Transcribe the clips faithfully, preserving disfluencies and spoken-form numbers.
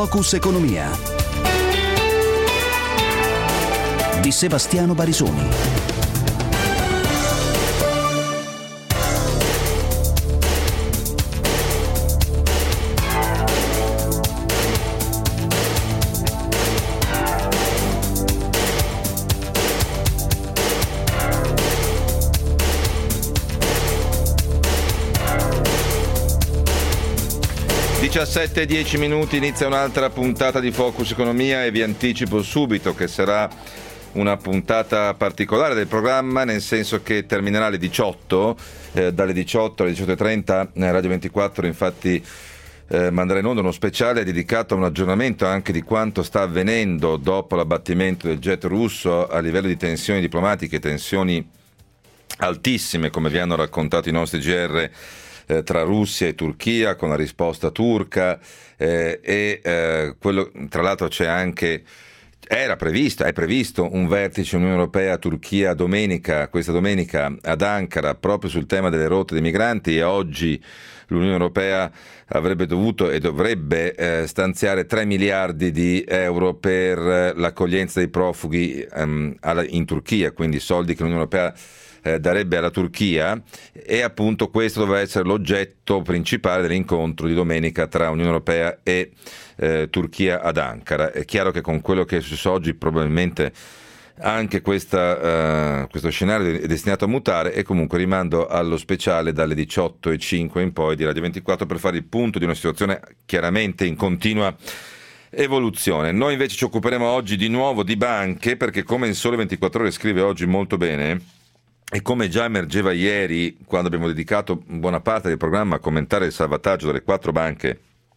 Focus Economia di Sebastiano Barisoni. diciassette e dieci minuti, inizia un'altra puntata di Focus Economia e vi anticipo subito che sarà una puntata particolare del programma, nel senso che terminerà alle diciotto, eh, dalle diciotto alle diciotto e trenta eh, Radio ventiquattro infatti eh, manderà in onda uno speciale dedicato a un aggiornamento anche di quanto sta avvenendo dopo l'abbattimento del jet russo a livello di tensioni diplomatiche, tensioni altissime come vi hanno raccontato i nostri G R eh, tra Russia e Turchia, con la risposta turca eh, e eh, quello, tra l'altro c'è anche Era previsto, è previsto un vertice Unione Europea-Turchia domenica, questa domenica ad Ankara, proprio sul tema delle rotte dei migranti, e oggi l'Unione Europea avrebbe dovuto e dovrebbe eh, stanziare tre miliardi di euro per eh, l'accoglienza dei profughi ehm, alla, in Turchia, quindi soldi che l'Unione Europea eh, darebbe alla Turchia, e appunto questo doveva essere l'oggetto principale dell'incontro di domenica tra Unione Europea e eh, Turchia ad Ankara. È chiaro che con quello che è successo oggi probabilmente anche questa, uh, questo scenario è destinato a mutare, e comunque rimando allo speciale dalle diciotto e cinque in poi di Radio ventiquattro per fare il punto di una situazione chiaramente in continua evoluzione. Noi invece ci occuperemo oggi di nuovo di banche, perché come il Sole ventiquattro Ore scrive oggi molto bene, e come già emergeva ieri quando abbiamo dedicato buona parte del programma a commentare il salvataggio delle quattro banche,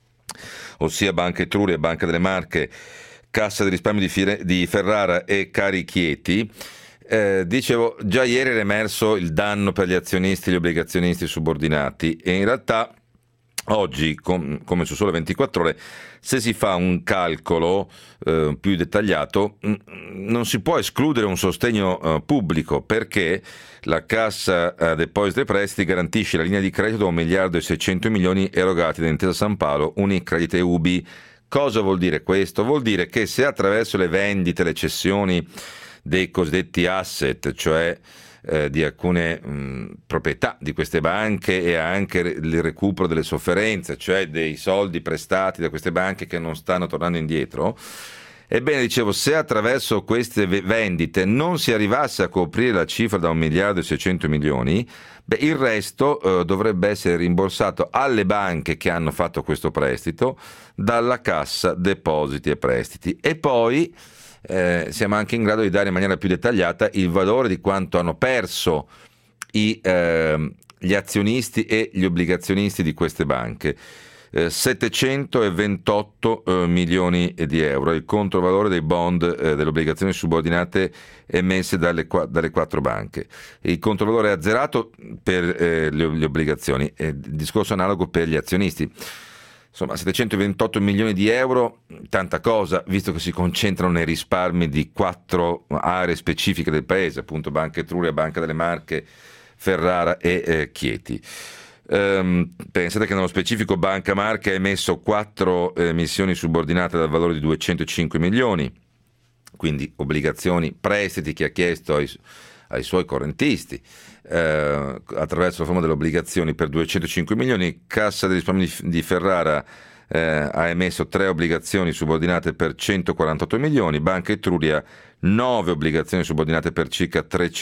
ossia Banca Etruria, Banca delle Marche, Cassa di risparmio di, Fire, di Ferrara e Cari Chieti, eh, dicevo, già ieri era emerso il danno per gli azionisti e gli obbligazionisti subordinati, e in realtà oggi, com, come su Sole ventiquattro Ore, se si fa un calcolo eh, più dettagliato, mh, non si può escludere un sostegno eh, pubblico, perché la Cassa eh, Depositi e Prestiti garantisce la linea di credito da un miliardo e seicento milioni erogati da Intesa San Paolo, Unicredit e U B I. Cosa vuol dire questo? Vuol dire che se attraverso le vendite, le cessioni dei cosiddetti asset, cioè eh, di alcune mh, proprietà di queste banche, e anche il recupero delle sofferenze, cioè dei soldi prestati da queste banche che non stanno tornando indietro, ebbene, dicevo, se attraverso queste vendite non si arrivasse a coprire la cifra da un miliardo e seicento milioni, beh, il resto eh, dovrebbe essere rimborsato alle banche che hanno fatto questo prestito dalla Cassa Depositi e Prestiti. E poi eh, siamo anche in grado di dare in maniera più dettagliata il valore di quanto hanno perso i, eh, gli azionisti e gli obbligazionisti di queste banche. Eh, settecentoventotto eh, milioni di euro, il controvalore dei bond eh, delle obbligazioni subordinate emesse dalle, dalle quattro banche. Il controvalore è azzerato per eh, le, le obbligazioni, eh, il discorso analogo per gli azionisti. Insomma, settecentoventotto milioni di euro, tanta cosa, visto che si concentrano nei risparmi di quattro aree specifiche del paese, appunto Banca Etruria, Banca delle Marche, Ferrara e eh, Chieti. Um, pensate che nello specifico Banca Marche ha emesso quattro emissioni subordinate dal valore di duecentocinque milioni, quindi obbligazioni, prestiti che ha chiesto ai, ai suoi correntisti eh, attraverso la forma delle obbligazioni per duecentocinque milioni. Cassa dei risparmi di, di Ferrara eh, ha emesso tre obbligazioni subordinate per centoquarantotto milioni, Banca Etruria nove obbligazioni subordinate per circa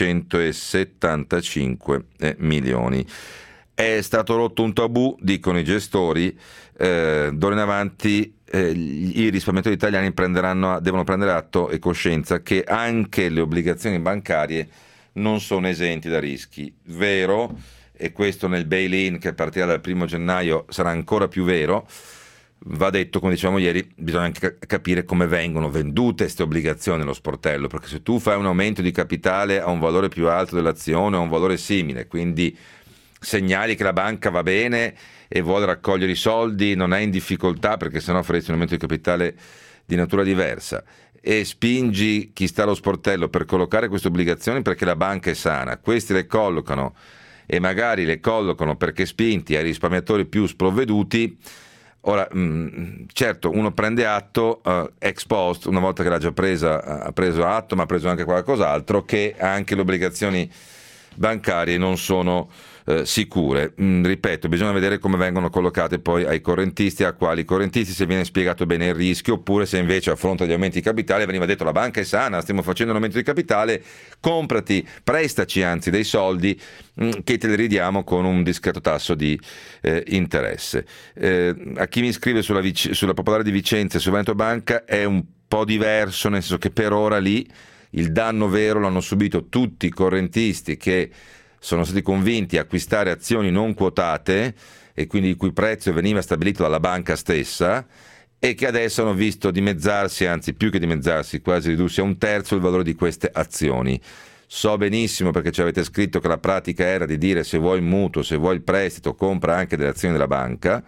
trecentosettantacinque eh, milioni. È stato rotto un tabù, dicono i gestori, eh, d'ora in avanti eh, i risparmiatori italiani prenderanno, devono prendere atto e coscienza che anche le obbligazioni bancarie non sono esenti da rischi. Vero, e questo nel bail-in che partirà dal primo gennaio sarà ancora più vero. Va detto, come dicevamo ieri, bisogna anche capire come vengono vendute queste obbligazioni nello sportello, perché se tu fai un aumento di capitale a un valore più alto dell'azione o a un valore simile, quindi segnali che la banca va bene e vuole raccogliere i soldi, non è in difficoltà perché sennò faresti un aumento di capitale di natura diversa, e spingi chi sta allo sportello per collocare queste obbligazioni perché la banca è sana, questi le collocano e magari le collocano perché spinti ai risparmiatori più sprovveduti, Ora, mh, certo, uno prende atto uh, ex post, una volta che l'ha già presa, ha preso atto, ma ha preso anche qualcos'altro, che anche le obbligazioni bancarie non sono eh, sicure. Mm, ripeto, bisogna vedere come vengono collocate poi ai correntisti, a quali correntisti, se viene spiegato bene il rischio, oppure se invece a fronte degli aumenti di capitale veniva detto la banca è sana, stiamo facendo un aumento di capitale, comprati, prestaci anzi dei soldi mm, che te li ridiamo con un discreto tasso di eh, interesse. Eh, a chi mi scrive sulla, Vic- sulla Popolare di Vicenza e su Veneto Banca è un po' diverso, nel senso che per ora lì il danno vero l'hanno subito tutti i correntisti che sono stati convinti a acquistare azioni non quotate e quindi il cui prezzo veniva stabilito dalla banca stessa e che adesso hanno visto dimezzarsi, anzi più che dimezzarsi, quasi ridursi a un terzo il valore di queste azioni. So benissimo, perché ci avete scritto, che la pratica era di dire se vuoi il mutuo, se vuoi il prestito, compra anche delle azioni della banca.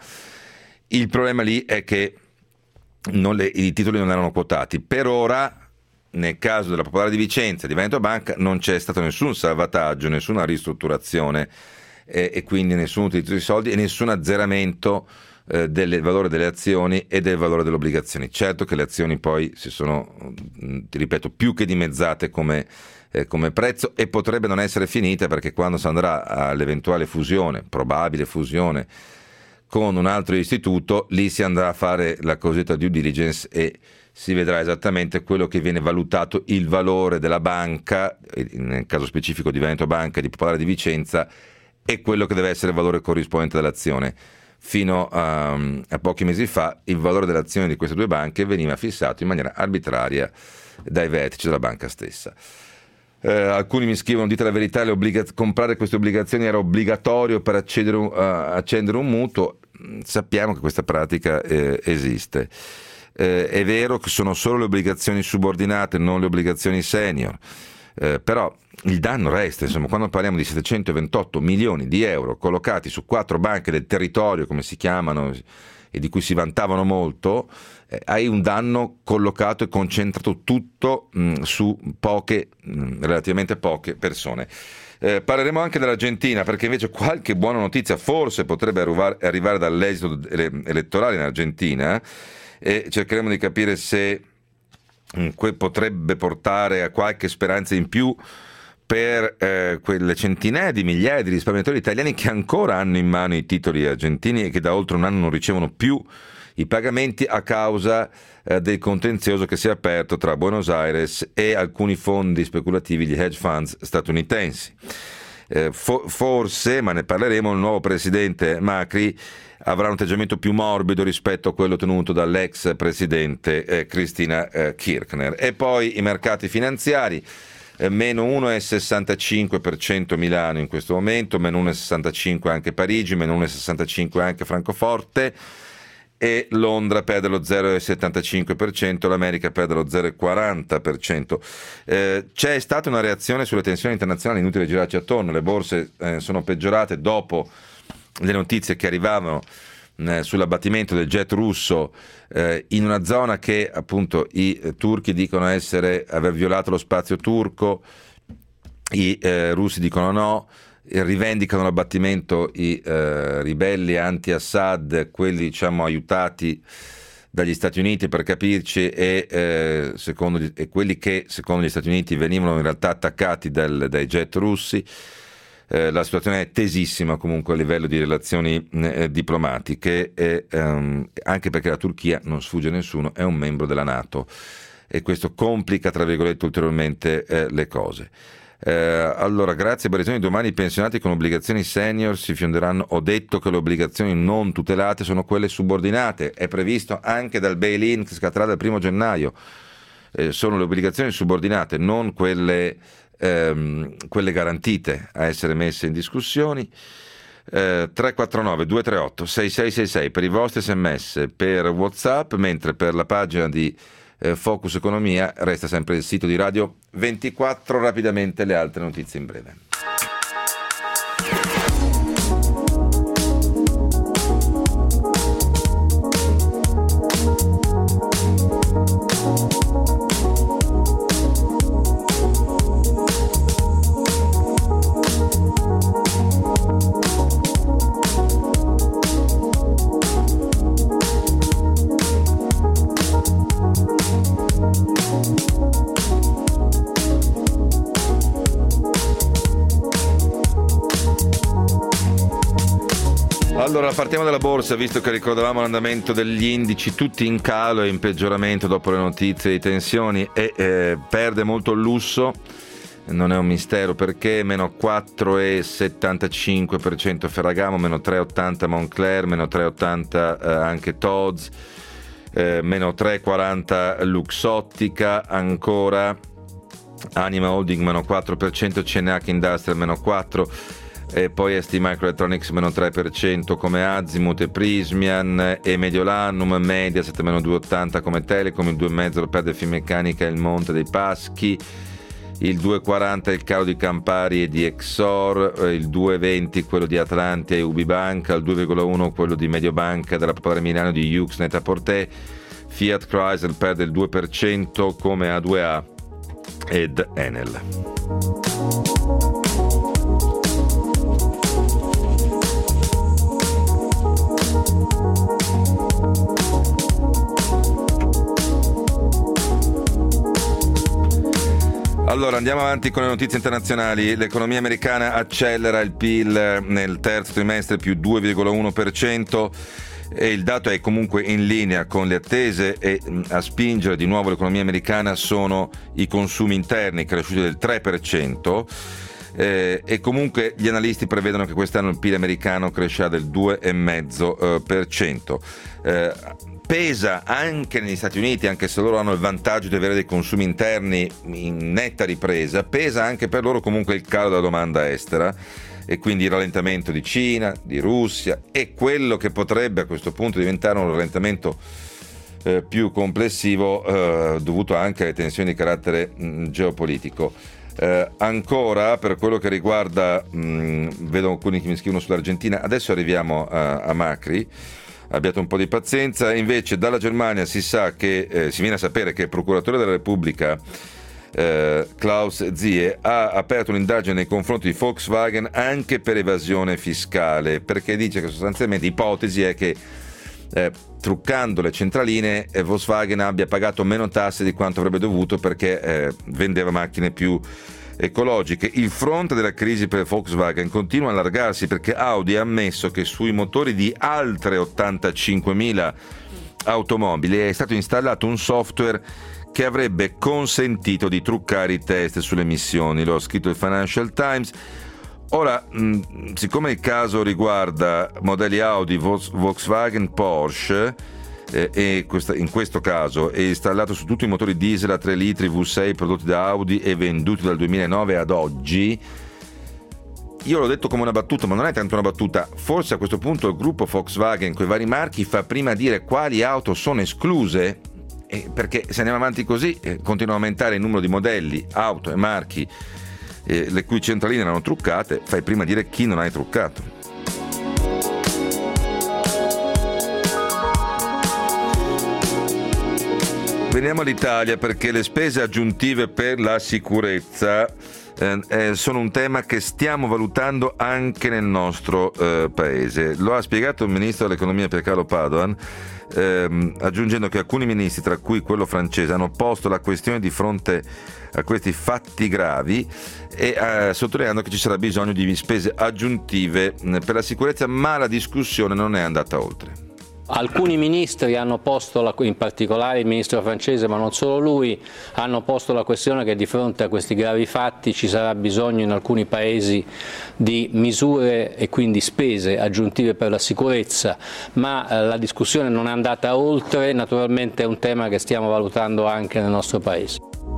Il problema lì è che non le, i titoli non erano quotati. Per ora, nel caso della Popolare di Vicenza e di Veneto Banca, non c'è stato nessun salvataggio, nessuna ristrutturazione eh, e quindi nessun utilizzo di soldi e nessun azzeramento eh, del valore delle azioni e del valore delle obbligazioni. Certo che le azioni poi si sono, ti ripeto, più che dimezzate come, eh, come prezzo, e potrebbe non essere finita, perché quando si andrà all'eventuale fusione, probabile fusione con un altro istituto, lì si andrà a fare la cosiddetta due diligence e si vedrà esattamente quello che viene valutato il valore della banca, nel caso specifico di Veneto Banca e di Popolare di Vicenza, e quello che deve essere il valore corrispondente dell'azione. Fino a, a pochi mesi fa il valore dell'azione di queste due banche veniva fissato in maniera arbitraria dai vertici della banca stessa. Eh, alcuni mi scrivono: dite la verità, le obbligaz- comprare queste obbligazioni era obbligatorio per accedere un, uh, accendere un mutuo. Sappiamo che questa pratica eh, esiste. Eh, è vero che sono solo le obbligazioni subordinate, non le obbligazioni senior, eh, però il danno resta. Insomma, quando parliamo di settecentoventotto milioni di euro collocati su quattro banche del territorio, come si chiamano, e di cui si vantavano molto, eh, hai un danno collocato e concentrato tutto mh, su poche, mh, relativamente poche persone. Eh, parleremo anche dell'Argentina, perché invece qualche buona notizia forse potrebbe arrivare, arrivare dall'esito elettorale in Argentina, e cercheremo di capire se mh, potrebbe portare a qualche speranza in più per eh, quelle centinaia di migliaia di risparmiatori italiani che ancora hanno in mano i titoli argentini e che da oltre un anno non ricevono più i pagamenti a causa eh, del contenzioso che si è aperto tra Buenos Aires e alcuni fondi speculativi, gli hedge funds statunitensi. Eh, fo- forse, ma ne parleremo, il nuovo presidente Macri avrà un atteggiamento più morbido rispetto a quello tenuto dall'ex presidente eh, Cristina eh, Kirchner. E poi i mercati finanziari, eh, meno uno virgola sessantacinque per cento Milano in questo momento, meno uno virgola sessantacinque per cento anche Parigi, meno uno virgola sessantacinque per cento anche Francoforte, e Londra perde lo zero virgola settantacinque per cento, l'America perde lo zero virgola quaranta per cento. Eh, c'è stata una reazione sulle tensioni internazionali, inutile girarci attorno, le borse eh, sono peggiorate dopo le notizie che arrivavano eh, sull'abbattimento del jet russo eh, in una zona che appunto i eh, turchi dicono essere aver violato lo spazio turco, i eh, russi dicono no, rivendicano l'abbattimento i eh, ribelli anti-Assad, quelli diciamo aiutati dagli Stati Uniti per capirci, e, eh, secondo gli, e quelli che secondo gli Stati Uniti venivano in realtà attaccati dal, dai jet russi. Eh, la situazione è tesissima comunque a livello di relazioni eh, diplomatiche, e, ehm, anche perché la Turchia, non sfugge a nessuno, è un membro della NATO, e questo complica tra virgolette ulteriormente eh, le cose. Eh, allora, grazie a Barisoni, domani i pensionati con obbligazioni senior si fionderanno. Ho detto che le obbligazioni non tutelate sono quelle subordinate, è previsto anche dal bail-in che scatterà dal primo gennaio. Eh, sono le obbligazioni subordinate, non quelle Ehm, quelle garantite a essere messe in discussione. eh, tre quattro nove due tre otto sei sei sei sei per i vostri sms, per WhatsApp, mentre per la pagina di eh, Focus Economia resta sempre il sito di Radio ventiquattro. Rapidamente le altre notizie in breve. Allora, partiamo dalla borsa, visto che ricordavamo l'andamento degli indici tutti in calo e in peggioramento dopo le notizie di tensioni, e eh, perde molto il lusso, non è un mistero perché, meno quattro virgola settantacinque per cento Ferragamo, meno tre virgola ottanta Moncler, meno tre virgola ottanta eh, anche Tod's, eh, meno tre virgola quaranta Luxottica, ancora Anima Holding meno quattro per cento, C N H Industrial meno quattro per cento, e poi S T Microelectronics meno tre per cento come Azimut e Prismian, e Mediolanum, Mediaset meno due virgola ottanta come Telecom, il due virgola cinque lo perde Finmeccanica e il Monte dei Paschi, il due virgola quaranta il calo di Campari e di Exor, il due virgola venti quello di Atlantia e Ubibanca, il due virgola uno quello di Mediobanca della Popolare Milano, di Yux, Net-a-Porter, Fiat Chrysler perde il due per cento come A due A ed Enel. Allora, andiamo avanti con le notizie internazionali. L'economia americana accelera, il P I L nel terzo trimestre più due virgola uno per cento, e il dato è comunque in linea con le attese, e a spingere di nuovo l'economia americana sono i consumi interni cresciuti del tre per cento, eh, e comunque gli analisti prevedono che quest'anno il P I L americano crescerà del due virgola cinque per cento. Eh, Pesa anche negli Stati Uniti, anche se loro hanno il vantaggio di avere dei consumi interni in netta ripresa, pesa anche per loro comunque il calo della domanda estera, e quindi il rallentamento di Cina, di Russia, e quello che potrebbe a questo punto diventare un rallentamento eh, più complessivo eh, dovuto anche alle tensioni di carattere mh, geopolitico. Eh, ancora per quello che riguarda, mh, vedo alcuni che mi scrivono sull'Argentina, adesso arriviamo a, a Macri. Abbiate un po' di pazienza. Invece dalla Germania si sa che eh, si viene a sapere che il procuratore della Repubblica eh, Klaus Zie ha aperto un'indagine nei confronti di Volkswagen anche per evasione fiscale, perché dice che sostanzialmente l'ipotesi è che eh, truccando le centraline eh, Volkswagen abbia pagato meno tasse di quanto avrebbe dovuto, perché eh, vendeva macchine più ecologiche. Il fronte della crisi per Volkswagen continua a allargarsi, perché Audi ha ammesso che sui motori di altre ottantacinquemila automobili è stato installato un software che avrebbe consentito di truccare i test sulle emissioni. Lo ha scritto il Financial Times. Ora, mh, siccome il caso riguarda modelli Audi, Volkswagen, Porsche, Eh, e questa, in questo caso è installato su tutti i motori diesel a tre litri V sei prodotti da Audi e venduti dal duemilanove ad oggi, io l'ho detto come una battuta, ma non è tanto una battuta. Forse a questo punto il gruppo Volkswagen con i vari marchi fa prima a dire quali auto sono escluse, eh, perché se andiamo avanti così eh, continua a aumentare il numero di modelli, auto e marchi eh, le cui centraline erano truccate. Fai prima a dire chi non hai truccato. Veniamo all'Italia, perché le spese aggiuntive per la sicurezza eh, eh, sono un tema che stiamo valutando anche nel nostro eh, paese. Lo ha spiegato il ministro dell'economia Piercarlo Padoan, ehm, aggiungendo che alcuni ministri, tra cui quello francese, hanno posto la questione di fronte a questi fatti gravi, e eh, sottolineando che ci sarà bisogno di spese aggiuntive per la sicurezza, ma la discussione non è andata oltre. Alcuni ministri hanno posto, la, in particolare il ministro francese, ma non solo lui, hanno posto la questione che di fronte a questi gravi fatti ci sarà bisogno in alcuni paesi di misure e quindi spese aggiuntive per la sicurezza, ma eh, la discussione non è andata oltre. Naturalmente è un tema che stiamo valutando anche nel nostro paese.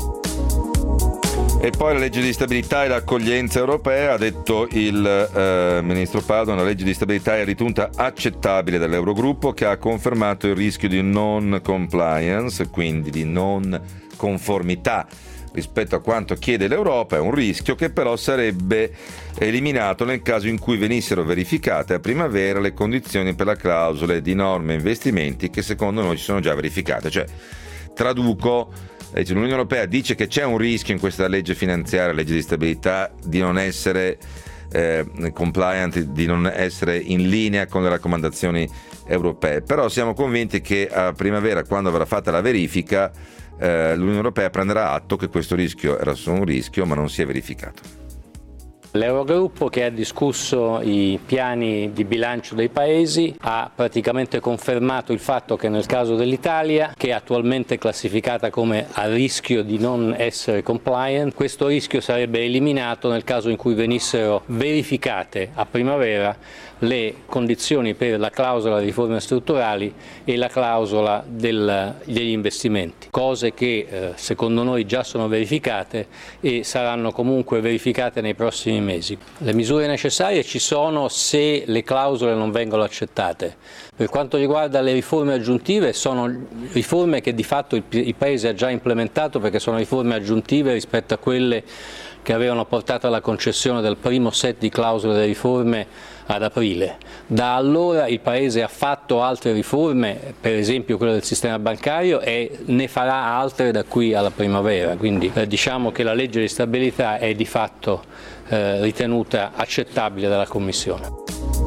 E poi la legge di stabilità e l'accoglienza europea, ha detto il eh, ministro Padoan, la legge di stabilità è ritenuta accettabile dall'Eurogruppo, che ha confermato il rischio di non compliance, quindi di non conformità rispetto a quanto chiede l'Europa. È un rischio che però sarebbe eliminato nel caso in cui venissero verificate a primavera le condizioni per la clausole di norme e investimenti che secondo noi ci sono già verificate. Cioè, traduco, l'Unione Europea dice che c'è un rischio in questa legge finanziaria, legge di stabilità, di non essere eh, compliant, di non essere in linea con le raccomandazioni europee, però siamo convinti che a primavera, quando avrà fatta la verifica, eh, l'Unione Europea prenderà atto che questo rischio era solo un rischio, ma non si è verificato. L'Eurogruppo, che ha discusso i piani di bilancio dei paesi, ha praticamente confermato il fatto che nel caso dell'Italia, che è attualmente classificata come a rischio di non essere compliant, questo rischio sarebbe eliminato nel caso in cui venissero verificate a primavera le condizioni per la clausola di riforme strutturali e la clausola del, degli investimenti, cose che eh, secondo noi già sono verificate e saranno comunque verificate nei prossimi mesi. Le misure necessarie ci sono se le clausole non vengono accettate. Per quanto riguarda le riforme aggiuntive, sono riforme che di fatto il, il Paese ha già implementato, perché sono riforme aggiuntive rispetto a quelle che avevano portato alla concessione del primo set di clausole delle riforme ad aprile. Da allora il Paese ha fatto altre riforme, per esempio quella del sistema bancario, e ne farà altre da qui alla primavera, quindi eh, diciamo che la legge di stabilità è di fatto eh, ritenuta accettabile dalla Commissione.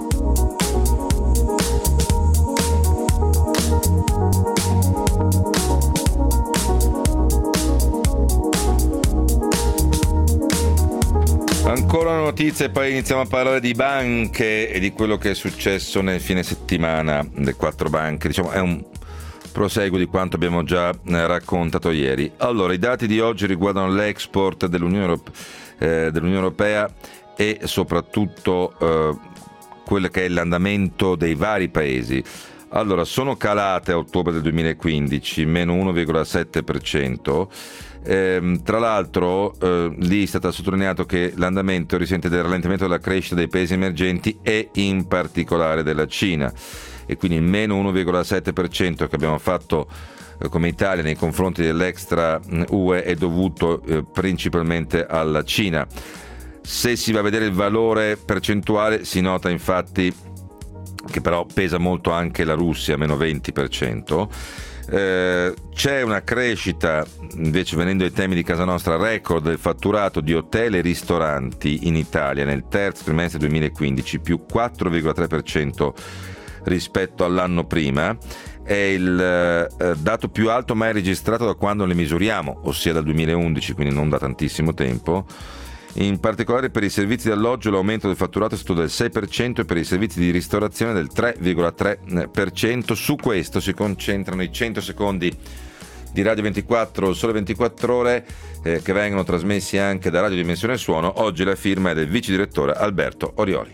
Ancora una notizia e poi iniziamo a parlare di banche e di quello che è successo nel fine settimana delle quattro banche. Diciamo, è un proseguo di quanto abbiamo già raccontato ieri. Allora, i dati di oggi riguardano l'export dell'Unione Europea, eh, dell'Unione Europea e soprattutto eh, quello che è l'andamento dei vari paesi. Allora, sono calate a ottobre del duemilaquindici, meno uno virgola sette per cento. Eh, tra l'altro eh, lì è stato sottolineato che l'andamento risente del rallentamento della crescita dei paesi emergenti e in particolare della Cina, e quindi il meno uno virgola sette per cento che abbiamo fatto eh, come Italia nei confronti dell'extra U E è dovuto eh, principalmente alla Cina. Se si va a vedere il valore percentuale si nota infatti che però pesa molto anche la Russia, meno venti per cento. Eh, c'è una crescita invece, venendo ai temi di casa nostra, record del fatturato di hotel e ristoranti in Italia nel terzo trimestre duemilaquindici, più quattro virgola tre per cento rispetto all'anno prima. È il eh, dato più alto mai registrato da quando le misuriamo, ossia dal duemilaundici, quindi non da tantissimo tempo. In particolare per i servizi di alloggio l'aumento del fatturato è stato del sei per cento e per i servizi di ristorazione del tre virgola tre per cento. Su questo si concentrano i cento secondi di Radio ventiquattro, Sole ventiquattro Ore, eh, che vengono trasmessi anche da Radio Dimensione Suono. Oggi la firma è del vice direttore Alberto Orioli.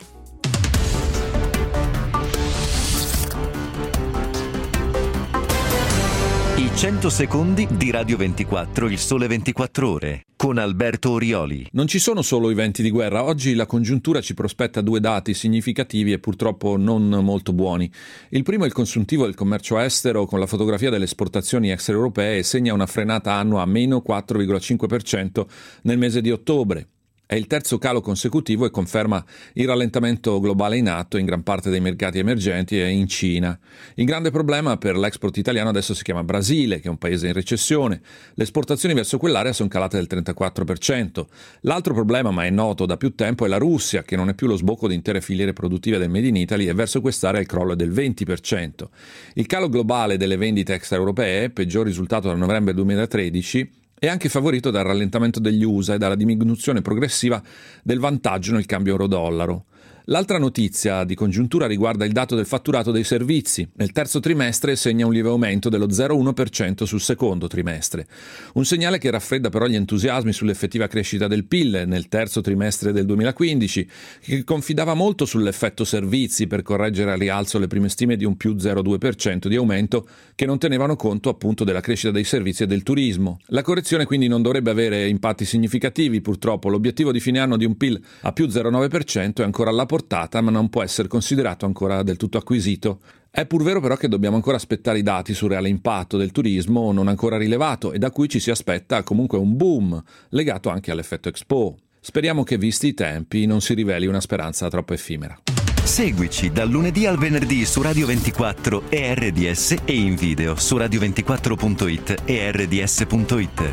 cento secondi di Radio ventiquattro, il Sole ventiquattro Ore, con Alberto Orioli. Non ci sono solo i venti di guerra. Oggi la congiuntura ci prospetta due dati significativi e purtroppo non molto buoni. Il primo è il consuntivo del commercio estero, con la fotografia delle esportazioni extraeuropee, segna una frenata annua a meno quattro virgola cinque per cento nel mese di ottobre. È il terzo calo consecutivo e conferma il rallentamento globale in atto in gran parte dei mercati emergenti e in Cina. Il grande problema per l'export italiano adesso si chiama Brasile, che è un paese in recessione. Le esportazioni verso quell'area sono calate del trentaquattro per cento. L'altro problema, ma è noto da più tempo, è la Russia, che non è più lo sbocco di intere filiere produttive del Made in Italy, e verso quest'area il crollo è del venti per cento. Il calo globale delle vendite extraeuropee, peggior risultato dal novembre duemilatredici, è anche favorito dal rallentamento degli U S A e dalla diminuzione progressiva del vantaggio nel cambio euro-dollaro. L'altra notizia di congiuntura riguarda il dato del fatturato dei servizi. Nel terzo trimestre segna un lieve aumento dello zero virgola uno per cento sul secondo trimestre. Un segnale che raffredda però gli entusiasmi sull'effettiva crescita del P I L nel terzo trimestre del duemilaquindici, che confidava molto sull'effetto servizi per correggere al rialzo le prime stime di un più zero virgola due per cento di aumento, che non tenevano conto appunto della crescita dei servizi e del turismo. La correzione quindi non dovrebbe avere impatti significativi, purtroppo. L'obiettivo di fine anno di un P I L a più zero virgola nove per cento è ancora alla portata, ma non può essere considerato ancora del tutto acquisito. È pur vero però che dobbiamo ancora aspettare i dati sul reale impatto del turismo non ancora rilevato, e da cui ci si aspetta comunque un boom legato anche all'effetto Expo. Speriamo che, visti i tempi, non si riveli una speranza troppo effimera. Seguici dal lunedì al venerdì su Radio ventiquattro e R D S e in video su radio ventiquattro punto it e R D S punto it.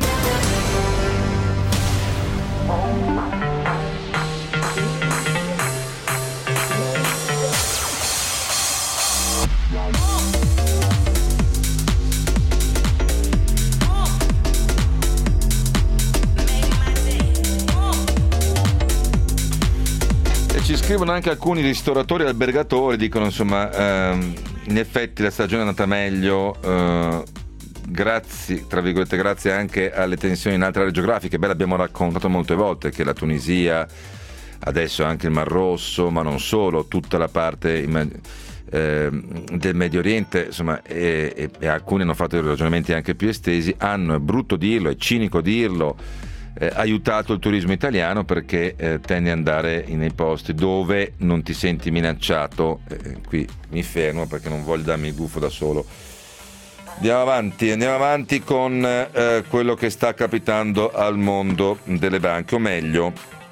ci scrivono anche alcuni ristoratori e albergatori, dicono insomma ehm, in effetti la stagione è andata meglio, eh, grazie, tra virgolette, grazie anche alle tensioni in altre aree geografiche. Beh, l'abbiamo raccontato molte volte che la Tunisia, adesso anche il Mar Rosso, ma non solo, tutta la parte eh, del Medio Oriente, insomma, e, e, e alcuni hanno fatto ragionamenti anche più estesi, hanno, è brutto dirlo, è cinico dirlo, eh, aiutato il turismo italiano, perché eh, tende ad andare nei posti dove non ti senti minacciato. Eh, qui mi fermo perché non voglio darmi il gufo da solo. Andiamo avanti, andiamo avanti con eh, quello che sta capitando al mondo delle banche, o meglio,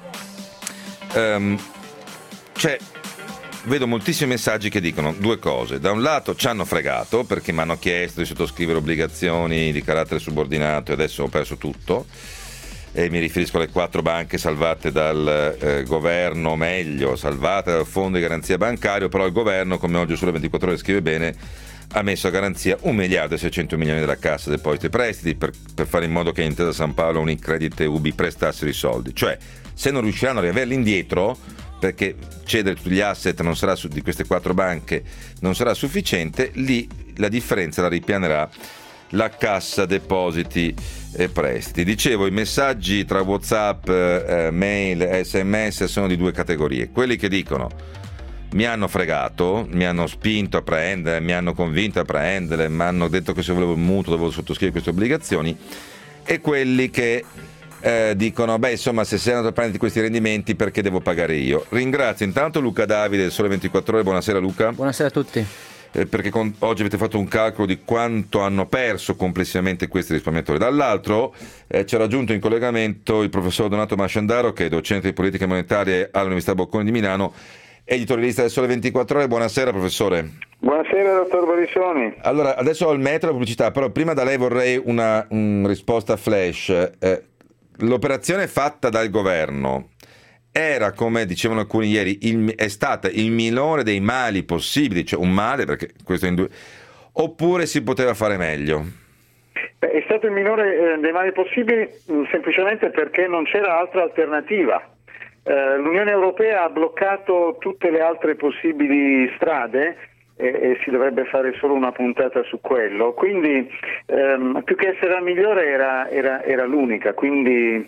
ehm, c'è, vedo moltissimi messaggi che dicono due cose. Da un lato ci hanno fregato perché mi hanno chiesto di sottoscrivere obbligazioni di carattere subordinato e adesso ho perso tutto, e mi riferisco alle quattro banche salvate dal eh, governo, o meglio, salvate dal fondo di garanzia bancario, però il governo, come oggi Sole ventiquattro Ore scrive bene, ha messo a garanzia un miliardo e seicento milioni della Cassa Depositi e Prestiti per, per fare in modo che Intesa San Paolo, Unicredit e U B I prestassero i soldi. Cioè, se non riusciranno a riaverli indietro, perché cedere tutti gli asset non sarà su, di queste quattro banche non sarà sufficiente, lì la differenza la ripianerà la Cassa Depositi e Prestiti. Dicevo, i messaggi tra WhatsApp, eh, mail, sms sono di due categorie: quelli che dicono mi hanno fregato, mi hanno spinto a prendere, mi hanno convinto a prendere, mi hanno detto che se volevo un mutuo dovevo sottoscrivere queste obbligazioni, e quelli che eh, dicono beh insomma, se sei andato a prendere questi rendimenti perché devo pagare io. Ringrazio intanto Luca Davide del Sole ventiquattro Ore. Buonasera Luca. Buonasera a tutti. Eh, perché con, oggi avete fatto un calcolo di quanto hanno perso complessivamente questi risparmiatori. Dall'altro eh, ci ha raggiunto in collegamento il professor Donato Masciandaro, che è docente di politica monetaria all'Università Bocconi di Milano, editorialista del Sole ventiquattro Ore. Buonasera professore. Buonasera dottor Borisoni. Allora, adesso ho il metro della pubblicità, però prima da lei vorrei una un risposta flash. Eh, l'operazione fatta dal governo era, come dicevano alcuni ieri, il, è stata il minore dei mali possibili, cioè un male, perché questo è in due, oppure si poteva fare meglio? Beh, è stato il minore eh, dei mali possibili mh, semplicemente perché non c'era altra alternativa. Uh, L'Unione Europea ha bloccato tutte le altre possibili strade e, e si dovrebbe fare solo una puntata su quello, quindi um, più che essere la migliore era, era, era l'unica. Quindi...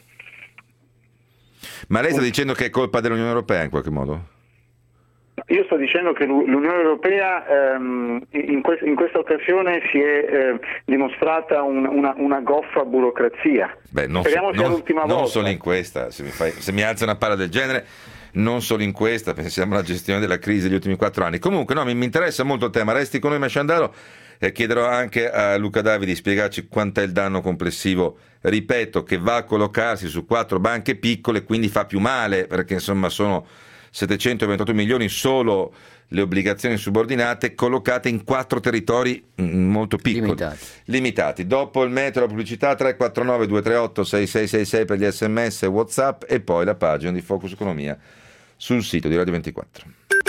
Ma lei sta dicendo che è colpa dell'Unione Europea in qualche modo? Io sto dicendo che l'Unione Europea um, in, que- in questa occasione si è eh, dimostrata un, una, una goffa burocrazia. Beh, non Speriamo so, sia non, l'ultima non volta. Non solo in questa, se mi, fai, se mi alza una palla del genere, non solo in questa, pensiamo alla gestione della crisi degli ultimi quattro anni. Comunque no, mi, mi interessa molto il tema, resti con noi Masciandaro, e chiederò anche a Luca Davide di spiegarci quant'è il danno complessivo, ripeto, che va a collocarsi su quattro banche piccole, quindi fa più male, perché insomma sono settecentoventotto milioni solo le obbligazioni subordinate collocate in quattro territori molto piccoli, limitati. limitati. Dopo il metro, la pubblicità, tre quattro nove due tre otto sei sei sei sei per gli sms e WhatsApp, e poi la pagina di Focus Economia sul sito di Radio ventiquattro.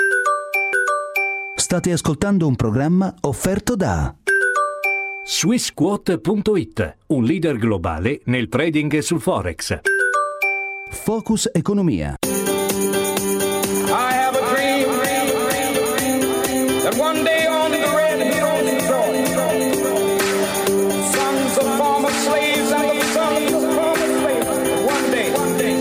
State ascoltando un programma offerto da Swissquote punto it, un leader globale nel trading sul Forex. Focus Economia. One day on the red hills of Georgia, sons of former slaves and the sons of former slaves. One day, one day,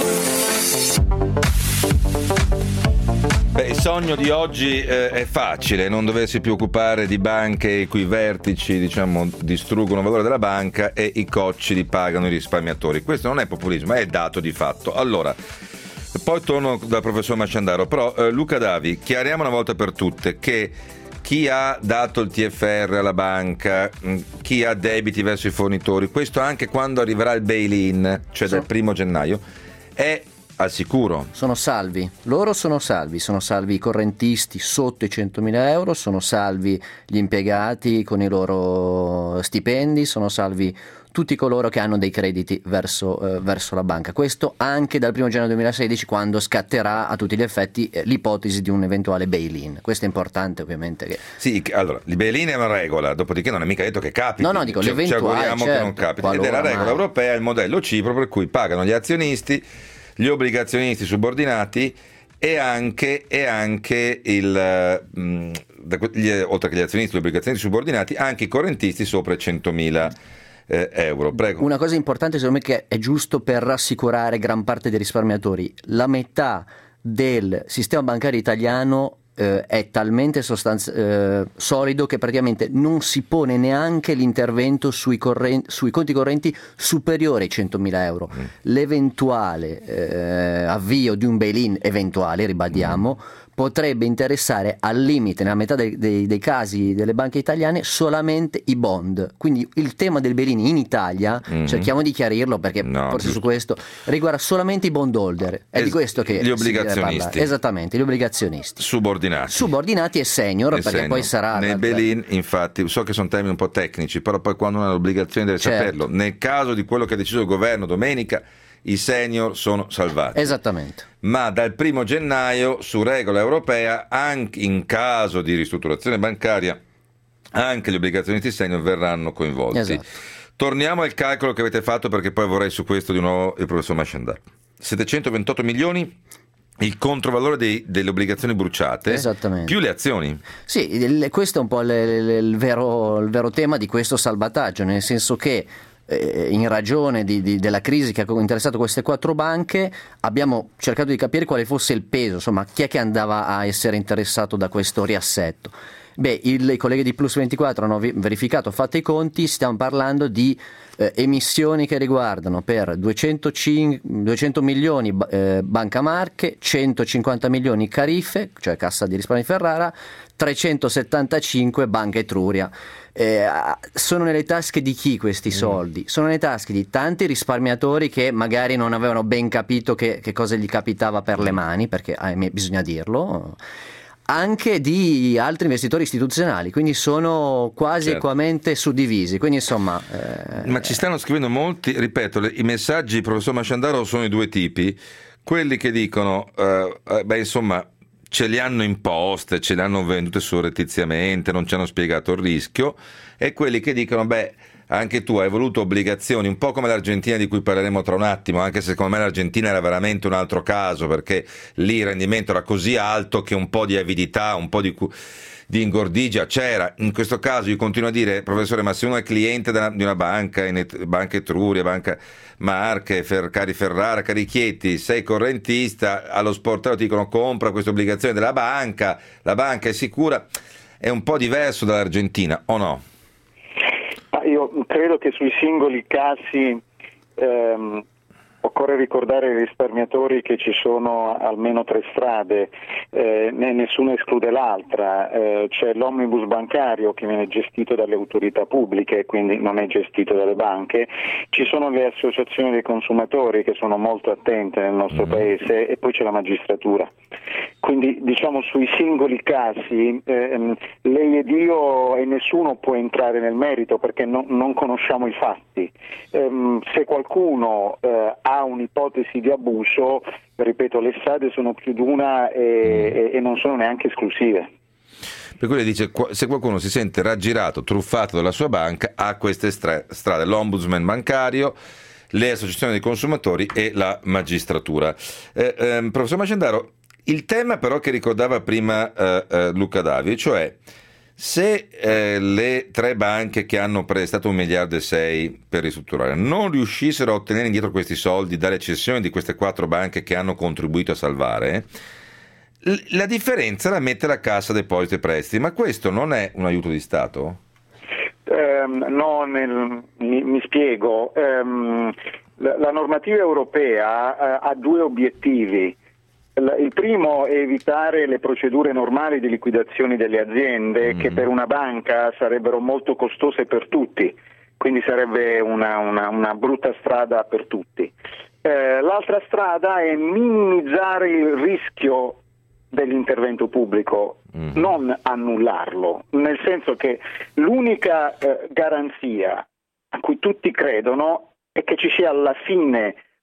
one day. Beh, il sogno di oggi eh, è facile, non doversi più occupare di banche i cui vertici, diciamo, distruggono il valore della banca e i cocci li pagano i risparmiatori. Questo non è populismo, è dato di fatto. Allora, poi torno dal professor Masciandaro, però eh, Luca Davi, chiariamo una volta per tutte che chi ha dato il T F R alla banca, mh, chi ha debiti verso i fornitori, questo anche quando arriverà il bail-in, cioè dal primo gennaio, è al sicuro. Sono salvi, loro sono salvi, sono salvi i correntisti sotto i centomila euro, sono salvi gli impiegati con i loro stipendi, sono salvi tutti coloro che hanno dei crediti verso, eh, verso la banca. Questo anche dal primo gennaio duemilasedici, quando scatterà a tutti gli effetti eh, l'ipotesi di un eventuale bail-in. Questo è importante, ovviamente. Che... Sì, allora, il bail-in è una regola, dopodiché non è mica detto che capiti. No, no, dico ci, l'eventuale, ci auguriamo certo, che non capiti. Ed è la regola mai. europea, il modello Cipro, per cui pagano gli azionisti, gli obbligazionisti subordinati e anche, e anche il, mh, gli, oltre che gli azionisti, gli obbligazionisti subordinati, anche i correntisti sopra i centomila eh, euro. Prego. Una cosa importante secondo me che è giusto per rassicurare gran parte dei risparmiatori: la metà del sistema bancario italiano eh, è talmente sostanz- eh, solido che praticamente non si pone neanche l'intervento sui, corren- sui conti correnti superiori ai centomila euro. Mm. L'eventuale eh, avvio di un bail-in, eventuale, ribadiamo, mm. potrebbe interessare al limite, nella metà dei, dei, dei casi delle banche italiane, solamente i bond. Quindi il tema del bail-in in Italia, mm-hmm. cerchiamo di chiarirlo perché no, forse giusto. Su questo riguarda solamente i bondholder. È es- di questo che gli obbligazionisti. Esattamente, gli obbligazionisti. Subordinati. Subordinati e senior, e perché senior. Poi sarà... Nei bail-in, infatti, so che sono termini un po' tecnici, però poi quando uno ha l'obbligazione deve certo. saperlo. Nel caso di quello che ha deciso il governo domenica, i senior sono salvati. Esattamente. Ma dal primo gennaio, su regola europea, anche in caso di ristrutturazione bancaria, anche gli obbligazionisti senior verranno coinvolti. Esatto. Torniamo al calcolo che avete fatto, perché poi vorrei su questo di nuovo il professor Masciandaro. settecentoventotto milioni il controvalore dei, delle obbligazioni bruciate più le azioni. Sì, il, questo è un po' il, il, il, vero, il vero tema di questo salvataggio, nel senso che eh, in ragione di, di, della crisi che ha interessato queste quattro banche abbiamo cercato di capire quale fosse il peso, insomma chi è che andava a essere interessato da questo riassetto. Beh, il, i colleghi di Plus ventiquattro hanno verificato, fatto i conti, stiamo parlando di eh, emissioni che riguardano per duecento milioni eh, Banca Marche, centocinquanta milioni Carife, cioè Cassa di Risparmio di Ferrara, trecentosettantacinque Banca Etruria. Eh, sono nelle tasche di chi questi soldi? Sono nelle tasche di tanti risparmiatori che magari non avevano ben capito che, che cosa gli capitava per le mani, perché ahimè, bisogna dirlo, anche di altri investitori istituzionali, quindi sono quasi certo. equamente suddivisi, quindi insomma eh... ma ci stanno scrivendo molti, ripeto, le, i messaggi, professor Masciandaro, sono i due tipi: quelli che dicono eh, eh, beh insomma ce li hanno imposte, ce le hanno vendute surrettiziamente, non ci hanno spiegato il rischio, e quelli che dicono beh anche tu hai voluto obbligazioni, un po' come l'Argentina di cui parleremo tra un attimo, anche se secondo me l'Argentina era veramente un altro caso, perché lì il rendimento era così alto che un po' di avidità, un po' di, di ingordigia c'era. In questo caso io continuo a dire, professore, ma se uno è cliente di una banca, in Et- Banca Etruria, Banca Marche, Fer- Cari Ferrara, Carichietti, sei correntista, allo sportello ti dicono compra questa obbligazione della banca, la banca è sicura, è un po' diverso dall'Argentina, o no? Io credo che sui singoli casi ehm, occorre ricordare ai risparmiatori che ci sono almeno tre strade, eh, nessuna esclude l'altra. Eh, c'è l'omnibus bancario che viene gestito dalle autorità pubbliche, quindi non è gestito dalle banche, ci sono le associazioni dei consumatori che sono molto attente nel nostro mm. paese, e poi c'è la magistratura. Quindi diciamo sui singoli casi ehm, lei ed io e nessuno può entrare nel merito perché no, non conosciamo i fatti. Ehm, se qualcuno eh, ha un'ipotesi di abuso, ripeto, le strade sono più di una e, e, e non sono neanche esclusive. Per cui lei dice, se qualcuno si sente raggirato, truffato dalla sua banca, ha queste stra- strade, l'ombudsman bancario, le associazioni dei consumatori e la magistratura. Eh, ehm, professor Masciandaro, il tema però che ricordava prima eh, eh, Luca Davi, cioè se eh, le tre banche che hanno prestato un miliardo e sei per ristrutturare non riuscissero a ottenere indietro questi soldi dalle cessioni di queste quattro banche che hanno contribuito a salvare, l- la differenza la mette la Cassa Depositi e Prestiti, ma questo non è un aiuto di Stato? Um, no, nel, mi, mi spiego. Um, la, la normativa europea uh, ha due obiettivi. Il primo è evitare le procedure normali di liquidazione delle aziende, mm. che per una banca sarebbero molto costose per tutti, quindi sarebbe una, una, una brutta strada per tutti. Eh, l'altra strada è minimizzare il rischio dell'intervento pubblico, mm. non annullarlo, nel senso che l'unica eh, garanzia a cui tutti credono è che ci sia alla fine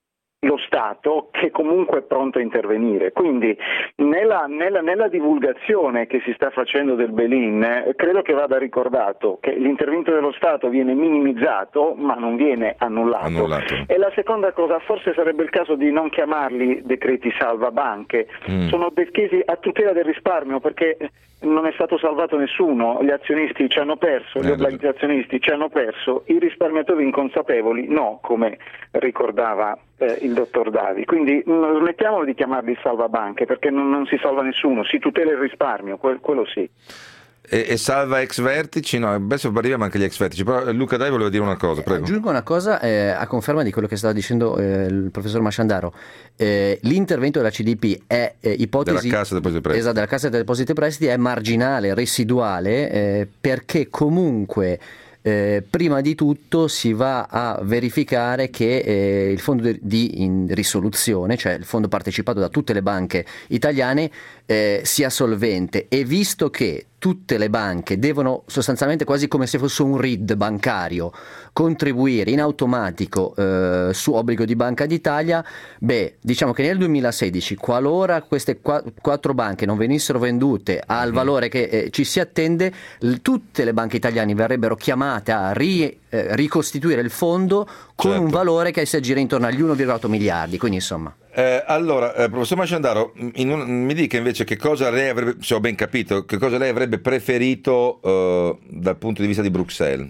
lo Stato, che comunque è pronto a intervenire. Quindi nella, nella, nella divulgazione che si sta facendo del bail-in eh, credo che vada ricordato che l'intervento dello Stato viene minimizzato ma non viene annullato. Annullato. E la seconda cosa, forse sarebbe il caso di non chiamarli decreti salva banche, mm. sono decreti a tutela del risparmio, perché non è stato salvato nessuno, gli azionisti ci hanno perso, gli eh, obbligazionisti ci hanno perso, i risparmiatori inconsapevoli no, come ricordava eh, il dottor Davi. Quindi non smettiamolo di chiamarli salvabanche, perché non, non si salva nessuno, si tutela il risparmio, quel, quello sì. E, e salva ex vertici? No, adesso arriviamo anche agli ex vertici, però Luca Dai voleva dire una cosa, prego. Aggiungo una cosa eh, a conferma di quello che stava dicendo eh, il professor Masciandaro. Eh, l'intervento della C D P è eh, ipotesi della Cassa Depositi e Prestiti. Esatto, della Cassa Depositi e Prestiti è marginale, residuale, eh, perché comunque Eh, prima di tutto si va a verificare che eh, il fondo di in risoluzione, cioè il fondo partecipato da tutte le banche italiane, eh, sia solvente, e visto che tutte le banche devono sostanzialmente, quasi come se fosse un R I D bancario, contribuire in automatico eh, su obbligo di Banca d'Italia, beh, diciamo che nel duemilasedici, qualora queste qua, quattro banche non venissero vendute al mm-hmm. valore che eh, ci si attende, l- tutte le banche italiane verrebbero chiamate a ri- eh, ricostituire il fondo con certo. un valore che si aggira intorno agli uno virgola otto miliardi, quindi insomma. Eh, allora, eh, professor Masciandaro, in un, mi dica invece che cosa lei avrebbe, se ho ben capito, che cosa lei avrebbe preferito eh, dal punto di vista di Bruxelles?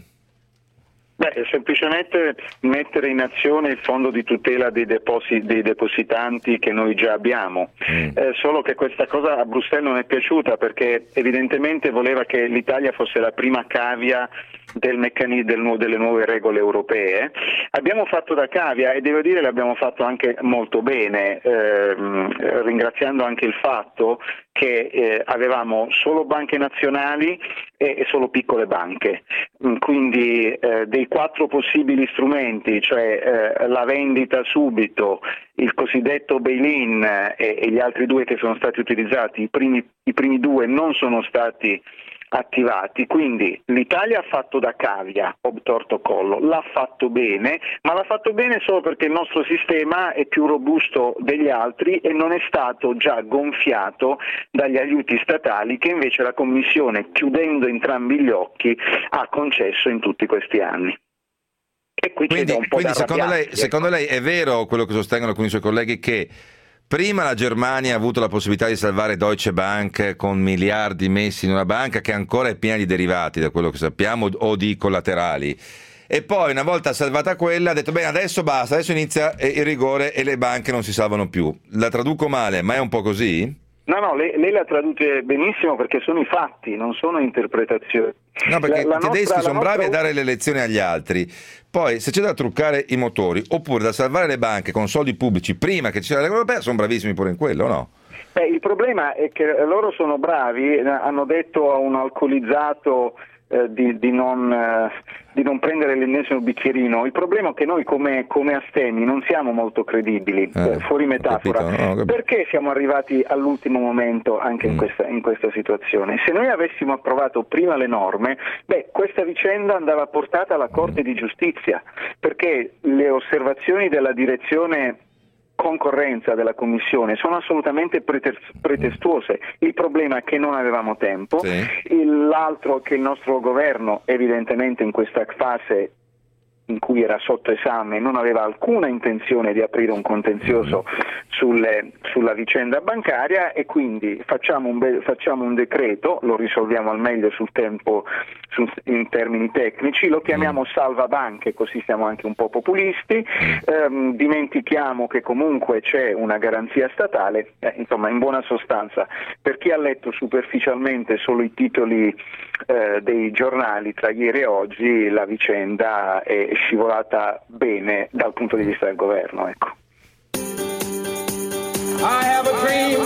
Beh, semplicemente mettere in azione il fondo di tutela dei, deposi- dei depositanti che noi già abbiamo, mm. eh, solo che questa cosa a Bruxelles non è piaciuta, perché evidentemente voleva che l'Italia fosse la prima cavia del meccanismo del nu- delle nuove regole europee. Abbiamo fatto da cavia e devo dire l'abbiamo fatto anche molto bene, ehm, ringraziando anche il fatto che eh, avevamo solo banche nazionali e, e solo piccole banche, quindi eh, dei quattro possibili strumenti, cioè eh, la vendita subito, il cosiddetto bail-in eh, e gli altri due che sono stati utilizzati, i primi, i primi due non sono stati attivati, quindi l'Italia ha fatto da cavia, obtorto collo, l'ha fatto bene, ma l'ha fatto bene solo perché il nostro sistema è più robusto degli altri e non è stato già gonfiato dagli aiuti statali che invece la Commissione, chiudendo entrambi gli occhi, ha concesso in tutti questi anni. E qui quindi, c'è un po' quindi da secondo, lei, ecco. secondo lei è vero quello che sostengono alcuni suoi colleghi, che prima la Germania ha avuto la possibilità di salvare Deutsche Bank con miliardi messi in una banca che ancora è piena di derivati, da quello che sappiamo, o di collaterali, e poi una volta salvata quella ha detto bene, adesso basta, adesso inizia il rigore e le banche non si salvano più. La traduco male, ma è un po' così? No, no, lei, lei la traduce benissimo, perché sono i fatti, non sono interpretazioni. No, perché la, la i tedeschi nostra, sono bravi nostra... a dare le lezioni agli altri, poi se c'è da truccare i motori oppure da salvare le banche con soldi pubblici prima che ci sia la regola europea, sono bravissimi pure in quello, no? Beh, il problema è che loro sono bravi, hanno detto a un alcolizzato eh, di, di, non, eh, di non prendere l'ennesimo bicchierino. Il problema è che noi come, come astemi non siamo molto credibili, eh, eh, fuori metafora. Capito, no, perché siamo arrivati all'ultimo momento anche mm. in, questa, in questa situazione? Se noi avessimo approvato prima le norme, beh, questa vicenda andava portata alla Corte mm. di Giustizia, perché le osservazioni della direzione concorrenza della Commissione sono assolutamente pretestuose. Il problema è che non avevamo tempo, sì. Il, l'altro che il nostro governo evidentemente in questa fase in cui era sotto esame non aveva alcuna intenzione di aprire un contenzioso sulle, sulla vicenda bancaria, e quindi facciamo un, be- facciamo un decreto, lo risolviamo al meglio sul tempo su, in termini tecnici, lo chiamiamo salva banche, così siamo anche un po' populisti, ehm, dimentichiamo che comunque c'è una garanzia statale, eh, insomma in buona sostanza, per chi ha letto superficialmente solo i titoli eh, dei giornali tra ieri e oggi, la vicenda è scivolata bene dal punto di vista del governo, ecco. I have a dream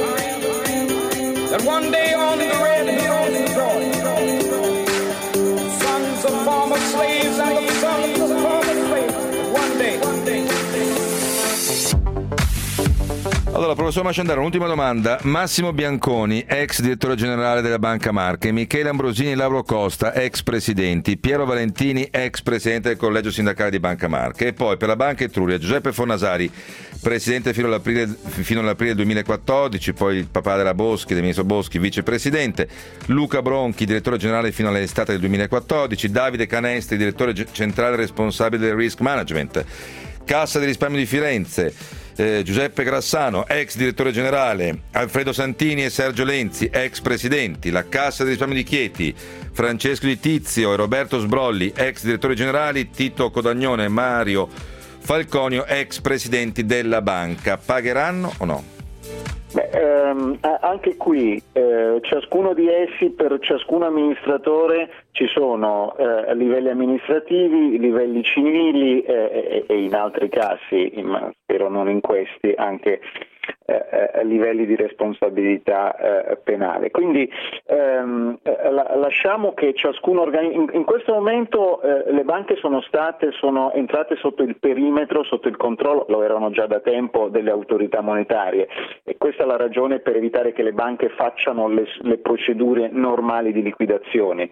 that one day on the red hills of Georgia, sons of former slaves and the sons of former slaves, one day, one day. Allora, professor Masciandaro, un'ultima domanda. Massimo Bianconi, ex direttore generale della Banca Marche, Michele Ambrosini e Lauro Costa, ex presidenti, Piero Valentini, ex presidente del collegio sindacale di Banca Marche, e poi per la Banca Etruria Giuseppe Fornasari, presidente fino all'aprile, fino all'aprile duemilaquattordici, poi il papà della Boschi, del ministro Boschi, vicepresidente, Luca Bronchi, direttore generale fino all'estate del duemilaquattordici, Davide Canestri, direttore centrale responsabile del risk management, Cassa di risparmio di Firenze, eh, Giuseppe Grassano, ex direttore generale, Alfredo Santini e Sergio Lenzi, ex presidenti, la Cassa di risparmio di Chieti, Francesco Di Tizio e Roberto Sbrolli, ex direttori generali, Tito Codagnone e Mario Falconio, ex presidenti della banca. Pagheranno o no? Beh, ehm, anche qui eh, ciascuno di essi, per ciascun amministratore ci sono eh, livelli amministrativi, livelli civili eh, e, e in altri casi, ma spero non in questi, anche eh, livelli di responsabilità eh, penale. Quindi ehm, la, lasciamo che ciascuno organi- in, in questo momento eh, le banche sono state, sono entrate sotto il perimetro, sotto il controllo, lo erano già da tempo, delle autorità monetarie, e questa è la ragione per evitare che le banche facciano le, le procedure normali di liquidazione.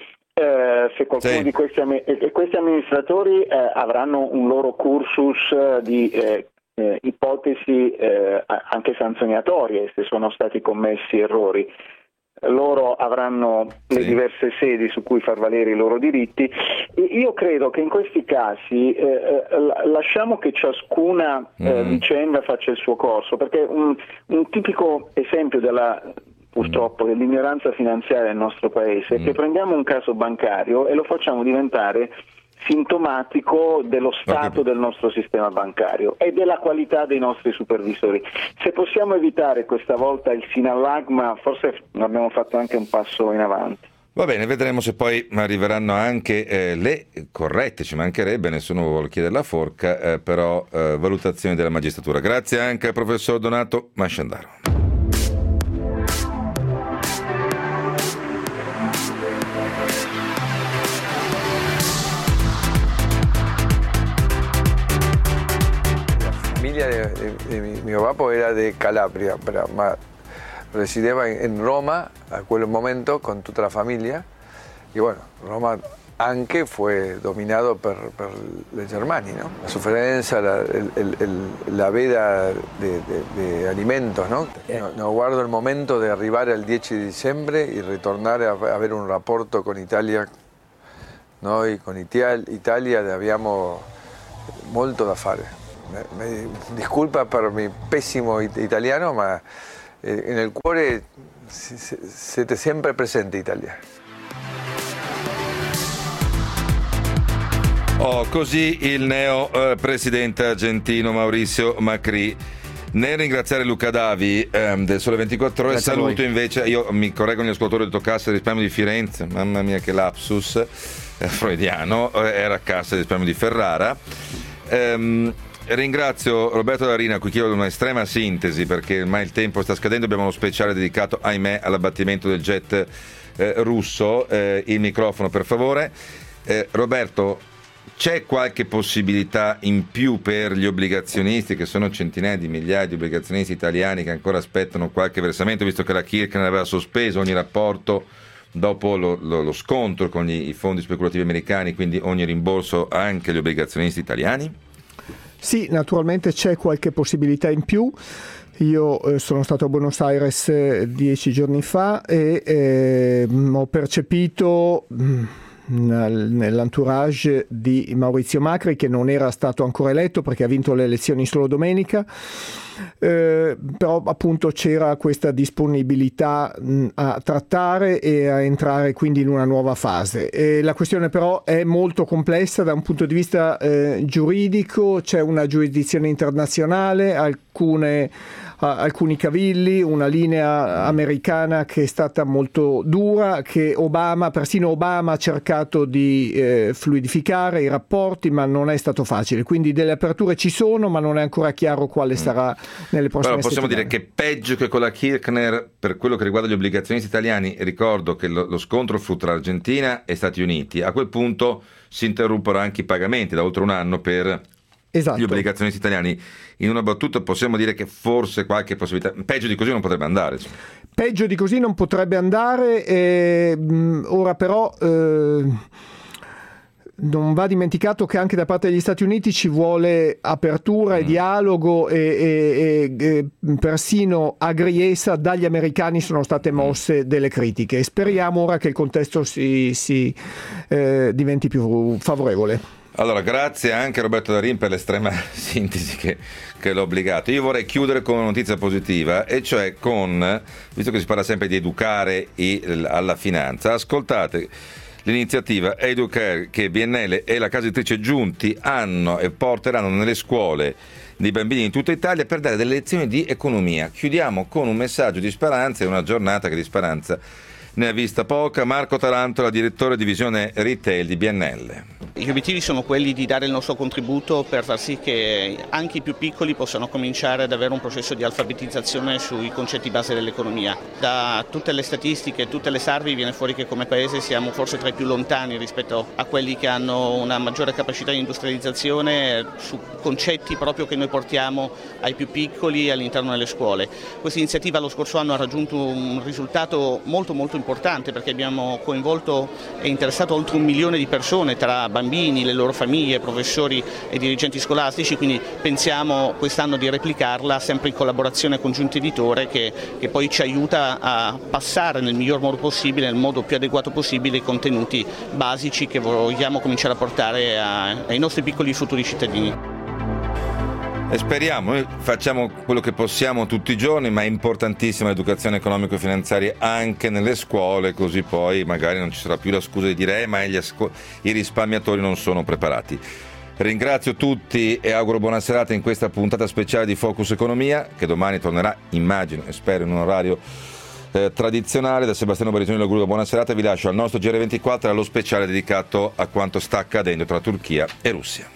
Eh, se qualcuno sì. di questi, eh, questi amministratori eh, avranno un loro cursus eh, di eh, eh, ipotesi eh, anche sanzionatorie se sono stati commessi errori, loro avranno le sì. diverse sedi su cui far valere i loro diritti. E io credo che in questi casi eh, lasciamo che ciascuna eh, mm. vicenda faccia il suo corso, perché un, un tipico esempio della purtroppo dell'ignoranza finanziaria nel nostro paese è che prendiamo un caso bancario e lo facciamo diventare sintomatico dello stato del nostro sistema bancario e della qualità dei nostri supervisori. Se possiamo evitare questa volta il sinallagma, forse abbiamo fatto anche un passo in avanti. Va bene, vedremo se poi arriveranno anche eh, le corrette, ci mancherebbe, nessuno vuole chiedere la forca, eh, però eh, valutazioni della magistratura. Grazie anche al professor Donato Masciandaro. De, de, de mio papà era di Calabria, però, ma risiedeva in Roma a quel momento con tutta la famiglia, e bueno, Roma anche fu dominato per, per le Germani, ¿no? La sofferenza, la, el, el, el, la veda di alimentos, ¿no? No, no guardo il momento di arrivare al dieci di dicembre e ritornare a avere un rapporto con Italia. Noi con Italia abbiamo molto da fare. Me, disculpa per il pessimo italiano, ma eh, nel cuore siete sempre presente Italia. Oh, così il neo eh, presidente argentino Mauricio Macri. Nel ringraziare Luca Davi ehm, del Sole ventiquattro Ore, saluto invece, io mi correggo gli ascoltatori del Cassa di risparmio di Firenze, mamma mia che lapsus eh, freudiano, eh, era Cassa di risparmio di Ferrara. Ehm, Ringrazio Roberto Darina, a cui chiedo una estrema sintesi perché ormai il tempo sta scadendo, abbiamo uno speciale dedicato, ahimè, all'abbattimento del jet eh, russo. Eh, il microfono per favore. Eh, Roberto, c'è qualche possibilità in più per gli obbligazionisti, che sono centinaia di migliaia di obbligazionisti italiani che ancora aspettano qualche versamento, visto che la Kirchner aveva sospeso ogni rapporto dopo lo, lo, lo scontro con gli, i fondi speculativi americani, quindi ogni rimborso anche agli obbligazionisti italiani? Sì, naturalmente c'è qualche possibilità in più. Io eh, sono stato a Buenos Aires eh, dieci giorni fa e eh, ho percepito mh, nell'entourage di Maurizio Macri, che non era stato ancora eletto perché ha vinto le elezioni solo domenica, eh, però appunto c'era questa disponibilità mh, a trattare e a entrare quindi in una nuova fase. E la questione però è molto complessa da un punto di vista eh, giuridico, c'è una giurisdizione internazionale, alcune alcuni cavilli, una linea americana che è stata molto dura, che Obama, persino Obama ha cercato di eh, fluidificare i rapporti, ma non è stato facile. Quindi delle aperture ci sono, ma non è ancora chiaro quale sarà nelle prossime Però possiamo settimane. dire che peggio che con la Kirchner per quello che riguarda gli obbligazionisti italiani, ricordo che lo, lo scontro fu tra Argentina e Stati Uniti. A quel punto si interruppero anche i pagamenti da oltre un anno per esatto. gli obbligazionisti italiani. In una battuta possiamo dire che forse qualche possibilità, peggio di così non potrebbe andare. Insomma. Peggio di così non potrebbe andare, e, mh, ora però eh, non va dimenticato che anche da parte degli Stati Uniti ci vuole apertura mm. e dialogo e, e, e, e persino a Griesa dagli americani sono state mosse mm. delle critiche, e speriamo ora che il contesto si, si eh, diventi più favorevole. Allora, grazie anche a Roberto Darin per l'estrema sintesi che, che l'ho obbligato. Io vorrei chiudere con una notizia positiva, e cioè con, visto che si parla sempre di educare e, alla finanza, ascoltate l'iniziativa Educare che B N L e la casa editrice Giunti hanno e porteranno nelle scuole dei bambini in tutta Italia per dare delle lezioni di economia. Chiudiamo con un messaggio di speranza, e una giornata che di speranza ne ha vista poca. Marco Tarantola, direttore divisione retail di B N L. Gli obiettivi sono quelli di dare il nostro contributo per far sì che anche i più piccoli possano cominciare ad avere un processo di alfabetizzazione sui concetti base dell'economia. Da tutte le statistiche, tutte le survey viene fuori che come paese siamo forse tra i più lontani rispetto a quelli che hanno una maggiore capacità di industrializzazione su concetti proprio che noi portiamo ai più piccoli all'interno delle scuole. Questa iniziativa lo scorso anno ha raggiunto un risultato molto molto importante, perché abbiamo coinvolto e interessato oltre un milione di persone tra bambini, le loro famiglie, professori e dirigenti scolastici, quindi pensiamo quest'anno di replicarla sempre in collaborazione con Giunti Editore, che, che poi ci aiuta a passare nel miglior modo possibile, nel modo più adeguato possibile, i contenuti basici che vogliamo cominciare a portare a, ai nostri piccoli futuri cittadini. E speriamo, noi facciamo quello che possiamo tutti i giorni, ma è importantissima l'educazione economico-finanziaria anche nelle scuole, così poi magari non ci sarà più la scusa di dire eh, ma gli asco- i risparmiatori non sono preparati. Ringrazio tutti e auguro buona serata in questa puntata speciale di Focus Economia, che domani tornerà, immagino e spero, in un orario eh, tradizionale. Da Sebastiano Baritoni lo Grupo, buona serata, vi lascio al nostro G R ventiquattro, allo speciale dedicato a quanto sta accadendo tra Turchia e Russia.